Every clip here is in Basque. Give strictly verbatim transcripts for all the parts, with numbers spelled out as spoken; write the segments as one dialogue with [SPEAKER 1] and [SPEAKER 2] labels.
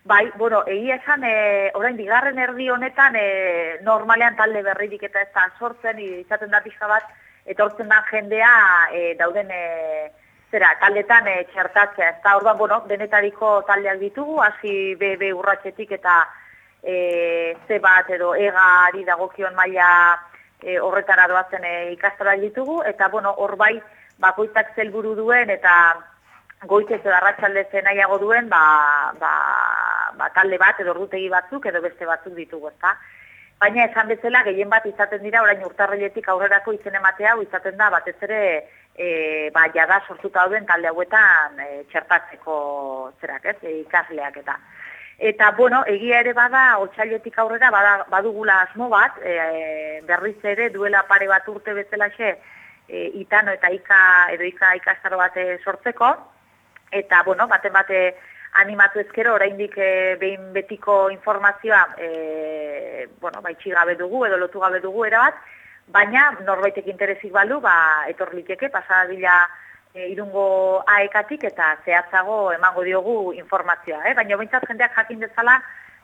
[SPEAKER 1] Bai, bueno, egia esan, e, orain bigarren erdi honetan, e, normalean talde berririk eta ez da sortzen, izaten da pixka bat, etortzen da jendea e, dauden e, zera, taldetan e, txertatzea. Ez da, orduan, bueno, denetariko taldeak ditugu, hasi B B urratxetik eta e, C bat edo egari dagokion maila e, horretara doazen e, ikastarak ditugu, eta, bueno, hor bai, bakoitzak zelburu duen eta goizez edo arratsaldez nahiago duen, ba, ba, ba, talde bat edo ordutegi batzuk edo beste batzuk ditugu, ezta. Baina esan bezala gehien bat izaten dira, orain urtarriletik aurrerako izen ematea, izaten da batez ere e, ba, jada sortuta dauden talde hauetan e, txertatzeko zerak, ez, e, ikasleak eta. Eta, bueno, egia ere bada, otsailetik aurrera bada, badugula asmo bat, e, berriz ere duela pare bat urte bezalaxe, e, itano eta ika edo ika ikastaro bat e, sortzeko, eta, bueno, baten bate animatu ezkero, oraindik e, behin betiko informazioa, e, bueno, baitxi gabe dugu edo lotu gabe dugu erabat, baina norbaitek interesik balu, ba, etorlikeke, pasadila e, irungo aekatik eta zehatzago emango diogu informazioa, eh? Baina behintzat jendeak jakin dezala,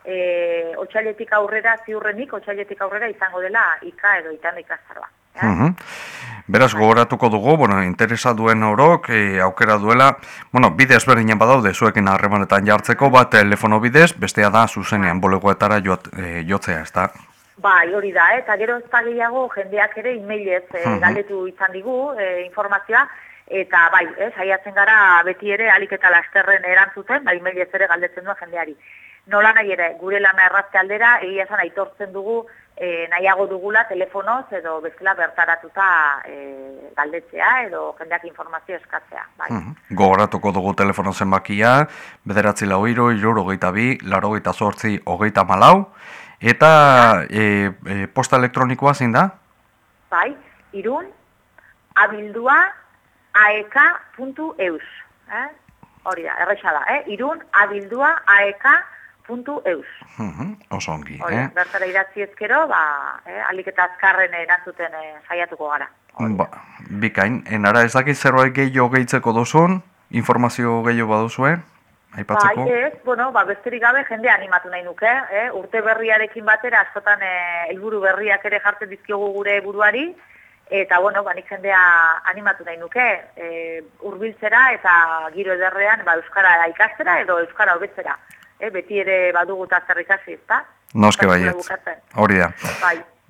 [SPEAKER 1] e, otsailetik aurrera, ziurrenik, otsailetik aurrera izango dela ika edo itano ikastaroa. Eh?
[SPEAKER 2] Uh-huh. Beraz, gogoratuko dugu, bueno, interesa duen orok, e, aukera duela, bueno, bide ezberdinen badaude zuekin harremanetan jartzeko, bat telefono bidez, bestea da zuzenean bolegoetara jot, e, jotzea, ez da?
[SPEAKER 1] Bai, hori da, eh? Eta gero ez da gehiago jendeak ere emailez e, uh-huh. galdetu izan digu e, informazioa, eta bai, eh, saiatzen gara beti ere alik eta lasterren erantzuten, bai, emailez ere galdetzen duen jendeari. Nola nahi ere, gure lana errazte aldera, egia esan aitortzen dugu, E, nahiago dugula telefonoz edo bezala bertaratuta e, galdetzea edo jendeak informazio eskatzea. Bai.
[SPEAKER 2] Uh-huh. Gogoratuko dugu telefono zenbakia, bederatzi lau hiru, hiru hogeita bi, laro hogeita zortzi, hogeita malau, eta e, e, posta elektronikoa zein da?
[SPEAKER 1] Bai, irun, abildua, aeka puntu eus. Eh? Hori da, erresa da, eh? Irun, abildua, aeka puntu eus.
[SPEAKER 2] Uh-huh. Oso ongi,
[SPEAKER 1] Hori,
[SPEAKER 2] eh?
[SPEAKER 1] bertara idatzi ezkero, ba, eh, alik eta azkarren erantzuten eh, saiatuko gara.
[SPEAKER 2] Ba, bikain, enara ez dakit zerbait gehiago gehitzeko duzun, informazio gehiago baduzue, aipatzeko?
[SPEAKER 1] Bai, ez, bueno, ba, besterik gabe jende animatu nahi nuke, eh? Urte berriarekin batera, askotan eh, helburu berriak ere jartzen dizkiogu gure buruari, eta, bueno, ba, nik jendea animatu nahi nuke, eh, hurbiltzera eta giro ederrean, ba, euskara ikastera edo euskara hobetzera. Eh, beti ere badugu eta zer ikasi, ezta?
[SPEAKER 2] Noske baietz, hori da.
[SPEAKER 1] Bai.